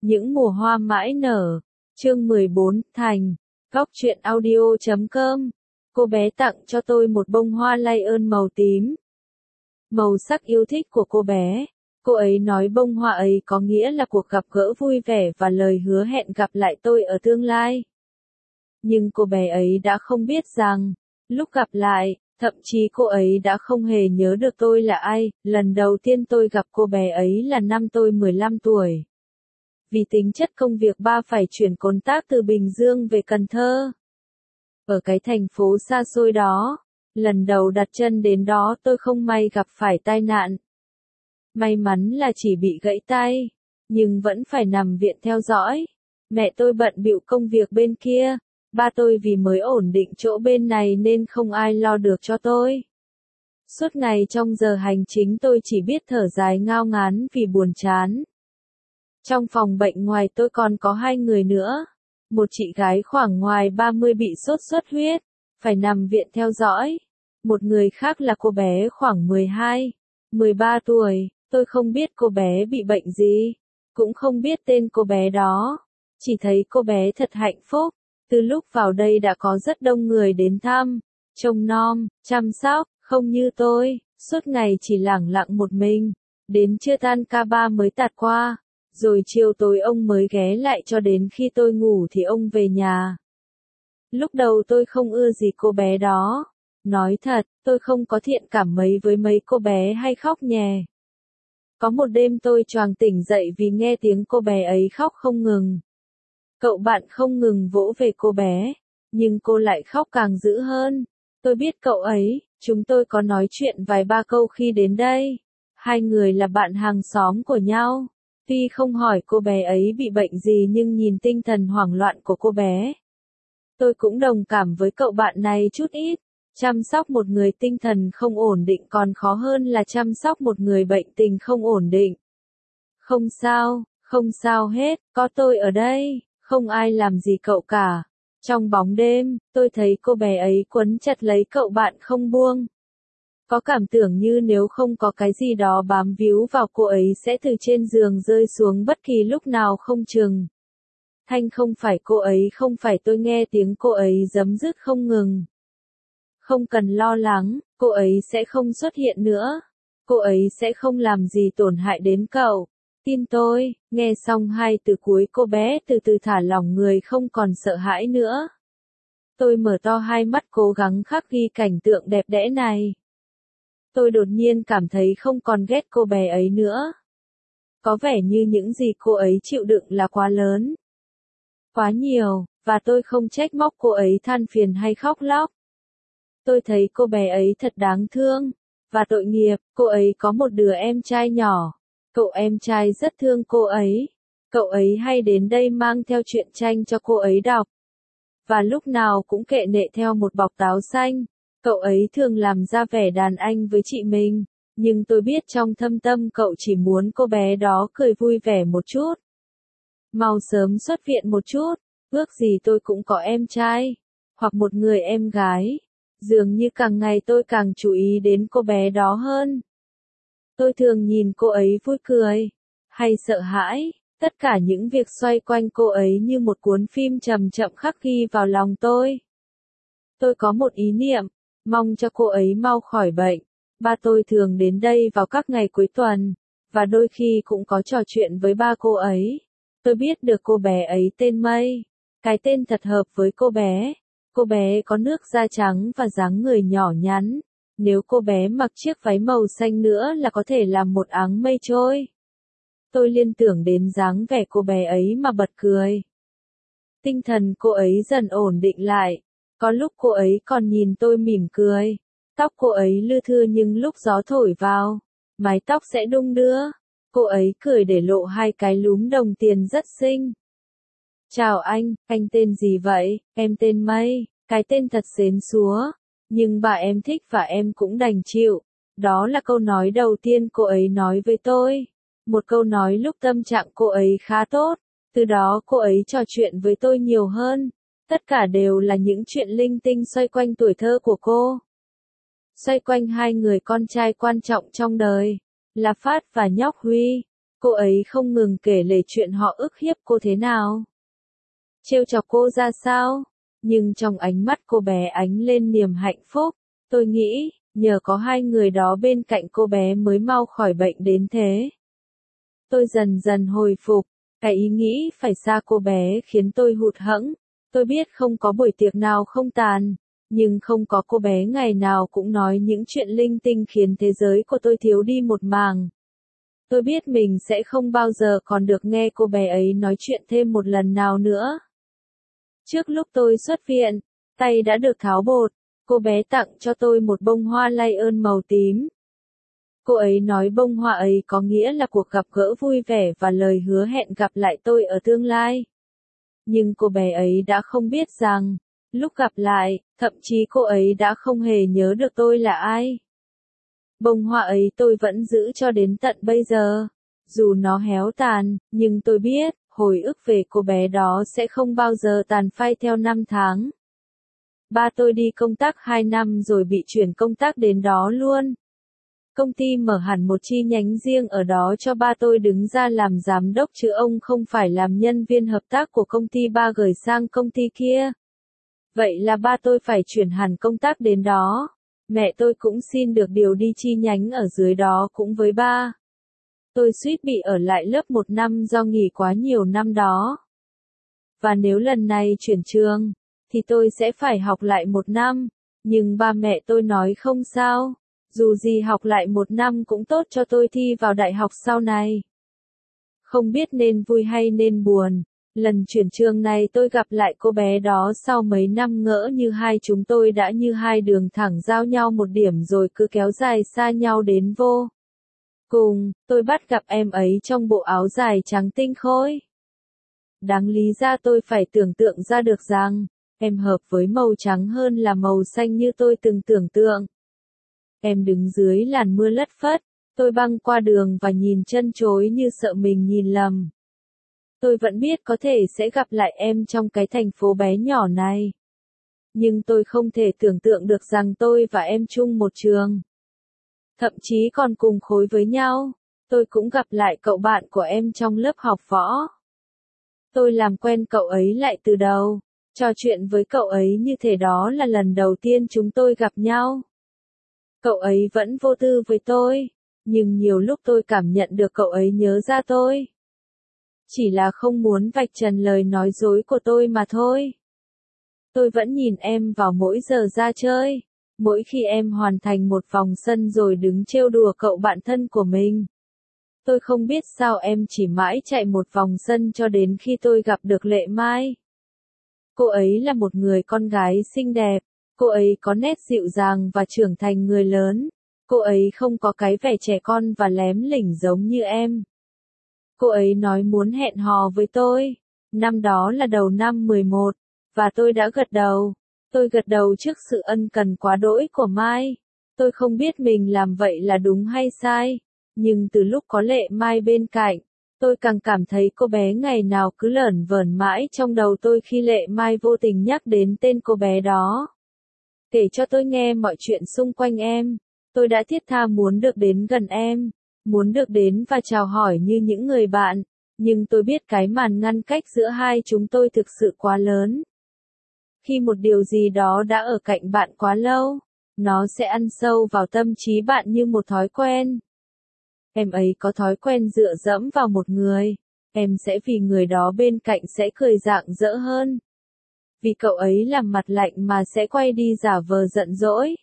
Những mùa hoa mãi nở. Chương 14, Thành. Góc truyện audio.com. Cô bé tặng cho tôi một bông hoa lion màu tím. Màu sắc yêu thích của cô bé. Cô ấy nói bông hoa ấy có nghĩa là cuộc gặp gỡ vui vẻ và lời hứa hẹn gặp lại tôi ở tương lai. Nhưng cô bé ấy đã không biết rằng, lúc gặp lại, thậm chí cô ấy đã không hề nhớ được tôi là ai. Lần đầu tiên tôi gặp cô bé ấy là năm tôi 15 tuổi. Vì tính chất công việc ba phải chuyển công tác từ Bình Dương về Cần Thơ. Ở cái thành phố xa xôi đó, lần đầu đặt chân đến đó tôi không may gặp phải tai nạn. May mắn là chỉ bị gãy tay, nhưng vẫn phải nằm viện theo dõi. Mẹ tôi bận bịu công việc bên kia, ba tôi vì mới ổn định chỗ bên này nên không ai lo được cho tôi. Suốt ngày trong giờ hành chính tôi chỉ biết thở dài ngao ngán vì buồn chán. Trong phòng bệnh ngoài tôi còn có 2 người nữa. Một chị gái khoảng ngoài 30 bị sốt xuất huyết, phải nằm viện theo dõi. Một người khác là cô bé khoảng 12, 13 tuổi, tôi không biết cô bé bị bệnh gì, cũng không biết tên cô bé đó. Chỉ thấy cô bé thật hạnh phúc, từ lúc vào đây đã có rất đông người đến thăm, trông nom, chăm sóc, không như tôi, suốt ngày chỉ lẳng lặng một mình, đến trưa tan ca 3 mới tạt qua. Rồi chiều tối ông mới ghé lại cho đến khi tôi ngủ thì ông về nhà. Lúc đầu tôi không ưa gì cô bé đó. Nói thật, tôi không có thiện cảm mấy với mấy cô bé hay khóc nhè. Có một đêm tôi choàng tỉnh dậy vì nghe tiếng cô bé ấy khóc không ngừng. Cậu bạn không ngừng vỗ về cô bé, nhưng cô lại khóc càng dữ hơn. Tôi biết cậu ấy, chúng tôi có nói chuyện vài ba câu khi đến đây. 2 người là bạn hàng xóm của nhau. Tuy không hỏi cô bé ấy bị bệnh gì nhưng nhìn tinh thần hoảng loạn của cô bé, tôi cũng đồng cảm với cậu bạn này chút ít. Chăm sóc một người tinh thần không ổn định còn khó hơn là chăm sóc một người bệnh tình không ổn định. Không sao hết, có tôi ở đây, không ai làm gì cậu cả. Trong bóng đêm, tôi thấy cô bé ấy quấn chặt lấy cậu bạn không buông. Có cảm tưởng như nếu không có cái gì đó bám víu vào cô ấy sẽ từ trên giường rơi xuống bất kỳ lúc nào không chừng. Thanh không phải cô ấy, không phải tôi nghe tiếng cô ấy giấm dứt không ngừng. Không cần lo lắng, cô ấy sẽ không xuất hiện nữa. Cô ấy sẽ không làm gì tổn hại đến cậu. Tin tôi, nghe xong 2 từ cuối cô bé từ từ thả lỏng người không còn sợ hãi nữa. Tôi mở to 2 mắt cố gắng khắc ghi cảnh tượng đẹp đẽ này. Tôi đột nhiên cảm thấy không còn ghét cô bé ấy nữa. Có vẻ như những gì cô ấy chịu đựng là quá lớn, quá nhiều, và tôi không trách móc cô ấy than phiền hay khóc lóc. Tôi thấy cô bé ấy thật đáng thương, và tội nghiệp, cô ấy có một đứa em trai nhỏ. Cậu em trai rất thương cô ấy. Cậu ấy hay đến đây mang theo truyện tranh cho cô ấy đọc. Và lúc nào cũng kệ nệ theo một bọc táo xanh. Cậu ấy thường làm ra vẻ đàn anh với chị mình, nhưng tôi biết trong thâm tâm cậu chỉ muốn cô bé đó cười vui vẻ một chút. Mau sớm xuất viện một chút, ước gì tôi cũng có em trai, hoặc một người em gái. Dường như càng ngày tôi càng chú ý đến cô bé đó hơn. Tôi thường nhìn cô ấy vui cười, hay sợ hãi, tất cả những việc xoay quanh cô ấy như một cuốn phim chậm chậm khắc ghi vào lòng tôi. Tôi có một ý niệm, mong cho cô ấy mau khỏi bệnh. Ba tôi thường đến đây vào các ngày cuối tuần, và đôi khi cũng có trò chuyện với ba cô ấy. Tôi biết được cô bé ấy tên Mây, cái tên thật hợp với cô bé. Cô bé có nước da trắng và dáng người nhỏ nhắn. Nếu cô bé mặc chiếc váy màu xanh nữa là có thể làm một áng mây trôi. Tôi liên tưởng đến dáng vẻ cô bé ấy mà bật cười. Tinh thần cô ấy dần ổn định lại. Có lúc cô ấy còn nhìn tôi mỉm cười. Tóc cô ấy lưa thưa nhưng lúc gió thổi vào, mái tóc sẽ đung đưa. Cô ấy cười để lộ 2 cái lúm đồng tiền rất xinh. Chào anh tên gì vậy? Em tên Mây, cái tên thật xến xúa. Nhưng bà em thích và em cũng đành chịu. Đó là câu nói đầu tiên cô ấy nói với tôi. Một câu nói lúc tâm trạng cô ấy khá tốt. Từ đó cô ấy trò chuyện với tôi nhiều hơn. Tất cả đều là những chuyện linh tinh xoay quanh tuổi thơ của cô. Xoay quanh 2 người con trai quan trọng trong đời, là Phát và nhóc Huy. Cô ấy không ngừng kể lể chuyện họ ức hiếp cô thế nào. Trêu chọc cô ra sao. Nhưng trong ánh mắt cô bé ánh lên niềm hạnh phúc. Tôi nghĩ, nhờ có hai người đó bên cạnh cô bé mới mau khỏi bệnh đến thế. Tôi dần dần hồi phục. Cái ý nghĩ phải xa cô bé khiến tôi hụt hẫng. Tôi biết không có buổi tiệc nào không tàn. Nhưng không có cô bé ngày nào cũng nói những chuyện linh tinh khiến thế giới của tôi thiếu đi một mảng. Tôi biết mình sẽ không bao giờ còn được nghe cô bé ấy nói chuyện thêm một lần nào nữa. Trước lúc tôi xuất viện, tay đã được tháo bột, cô bé tặng cho tôi một bông hoa lay ơn màu tím. Cô ấy nói bông hoa ấy có nghĩa là cuộc gặp gỡ vui vẻ và lời hứa hẹn gặp lại tôi ở tương lai. Nhưng cô bé ấy đã không biết rằng, lúc gặp lại, thậm chí cô ấy đã không hề nhớ được tôi là ai. Bông hoa ấy tôi vẫn giữ cho đến tận bây giờ. Dù nó héo tàn, nhưng tôi biết, hồi ức về cô bé đó sẽ không bao giờ tàn phai theo năm tháng. Ba tôi đi công tác 2 năm rồi bị chuyển công tác đến đó luôn. Công ty mở hẳn một chi nhánh riêng ở đó cho ba tôi đứng ra làm giám đốc chứ ông không phải làm nhân viên hợp tác của công ty ba gửi sang công ty kia. Vậy là ba tôi phải chuyển hẳn công tác đến đó. Mẹ tôi cũng xin được điều đi chi nhánh ở dưới đó cũng với ba. Tôi suýt bị ở lại lớp 1 năm do nghỉ quá nhiều năm đó. Và nếu lần này chuyển trường, thì tôi sẽ phải học lại 1 năm. Nhưng ba mẹ tôi nói không sao. Dù gì học lại 1 năm cũng tốt cho tôi thi vào đại học sau này. Không biết nên vui hay nên buồn. Lần chuyển trường này tôi gặp lại cô bé đó sau mấy năm ngỡ như hai chúng tôi đã như hai đường thẳng giao nhau một điểm rồi cứ kéo dài xa nhau đến vô. Cùng, tôi bắt gặp em ấy trong bộ áo dài trắng tinh khôi. Đáng lý ra tôi phải tưởng tượng ra được rằng, em hợp với màu trắng hơn là màu xanh như tôi từng tưởng tượng. Em đứng dưới làn mưa lất phất, tôi băng qua đường và nhìn chân chối như sợ mình nhìn lầm. Tôi vẫn biết có thể sẽ gặp lại em trong cái thành phố bé nhỏ này. Nhưng tôi không thể tưởng tượng được rằng tôi và em chung một trường. Thậm chí còn cùng khối với nhau. Tôi cũng gặp lại cậu bạn của em trong lớp học võ. Tôi làm quen cậu ấy lại từ đầu. Trò chuyện với cậu ấy như thể đó là lần đầu tiên chúng tôi gặp nhau. Cậu ấy vẫn vô tư với tôi. Nhưng nhiều lúc tôi cảm nhận được cậu ấy nhớ ra tôi. Chỉ là không muốn vạch trần lời nói dối của tôi mà thôi. Tôi vẫn nhìn em vào mỗi giờ ra chơi. Mỗi khi em hoàn thành một vòng sân rồi đứng trêu đùa cậu bạn thân của mình. Tôi không biết sao em chỉ mãi chạy một vòng sân cho đến khi tôi gặp được Lệ Mai. Cô ấy là một người con gái xinh đẹp. Cô ấy có nét dịu dàng và trưởng thành người lớn. Cô ấy không có cái vẻ trẻ con và lém lỉnh giống như em. Cô ấy nói muốn hẹn hò với tôi. Năm đó là đầu năm 11, và tôi đã gật đầu. Tôi gật đầu trước sự ân cần quá đỗi của Mai. Tôi không biết mình làm vậy là đúng hay sai. Nhưng từ lúc có Lệ Mai bên cạnh, tôi càng cảm thấy cô bé ngày nào cứ lởn vởn mãi trong đầu tôi khi Lệ Mai vô tình nhắc đến tên cô bé đó. Kể cho tôi nghe mọi chuyện xung quanh em. Tôi đã thiết tha muốn được đến gần em. Muốn được đến và chào hỏi như những người bạn. Nhưng tôi biết cái màn ngăn cách giữa hai chúng tôi thực sự quá lớn. Khi một điều gì đó đã ở cạnh bạn quá lâu, nó sẽ ăn sâu vào tâm trí bạn như một thói quen. Em ấy có thói quen dựa dẫm vào một người, em sẽ vì người đó bên cạnh sẽ cười rạng rỡ hơn. Vì cậu ấy làm mặt lạnh mà sẽ quay đi giả vờ giận dỗi.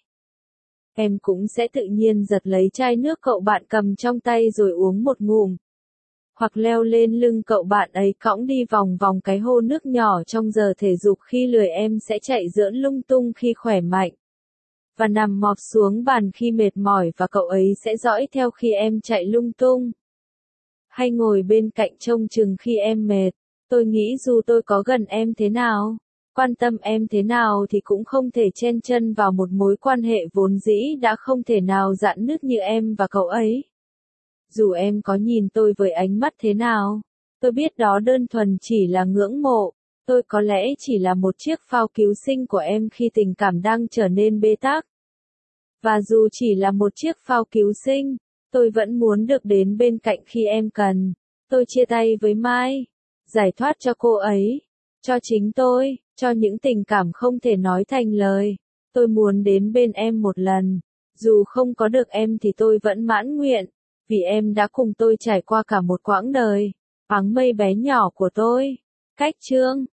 Em cũng sẽ tự nhiên giật lấy chai nước cậu bạn cầm trong tay rồi uống một ngụm. Hoặc leo lên lưng cậu bạn ấy cõng đi vòng vòng cái hồ nước nhỏ trong giờ thể dục khi lười em sẽ chạy giỡn lung tung khi khỏe mạnh. Và nằm mọp xuống bàn khi mệt mỏi và cậu ấy sẽ dõi theo khi em chạy lung tung. Hay ngồi bên cạnh trông chừng khi em mệt. Tôi nghĩ dù tôi có gần em thế nào, quan tâm em thế nào thì cũng không thể chen chân vào một mối quan hệ vốn dĩ đã không thể nào rạn nứt như em và cậu ấy. Dù em có nhìn tôi với ánh mắt thế nào, tôi biết đó đơn thuần chỉ là ngưỡng mộ, tôi có lẽ chỉ là một chiếc phao cứu sinh của em khi tình cảm đang trở nên bế tắc. Và dù chỉ là một chiếc phao cứu sinh, Tôi vẫn muốn được đến bên cạnh khi em cần. Tôi chia tay với Mai. Giải thoát cho cô ấy. Cho chính tôi. Cho những tình cảm không thể nói thành lời. Tôi muốn đến bên em một lần. Dù không có được em thì tôi vẫn mãn nguyện. Vì em đã cùng tôi trải qua cả một quãng đời. Áng mây bé nhỏ của tôi. Cách chương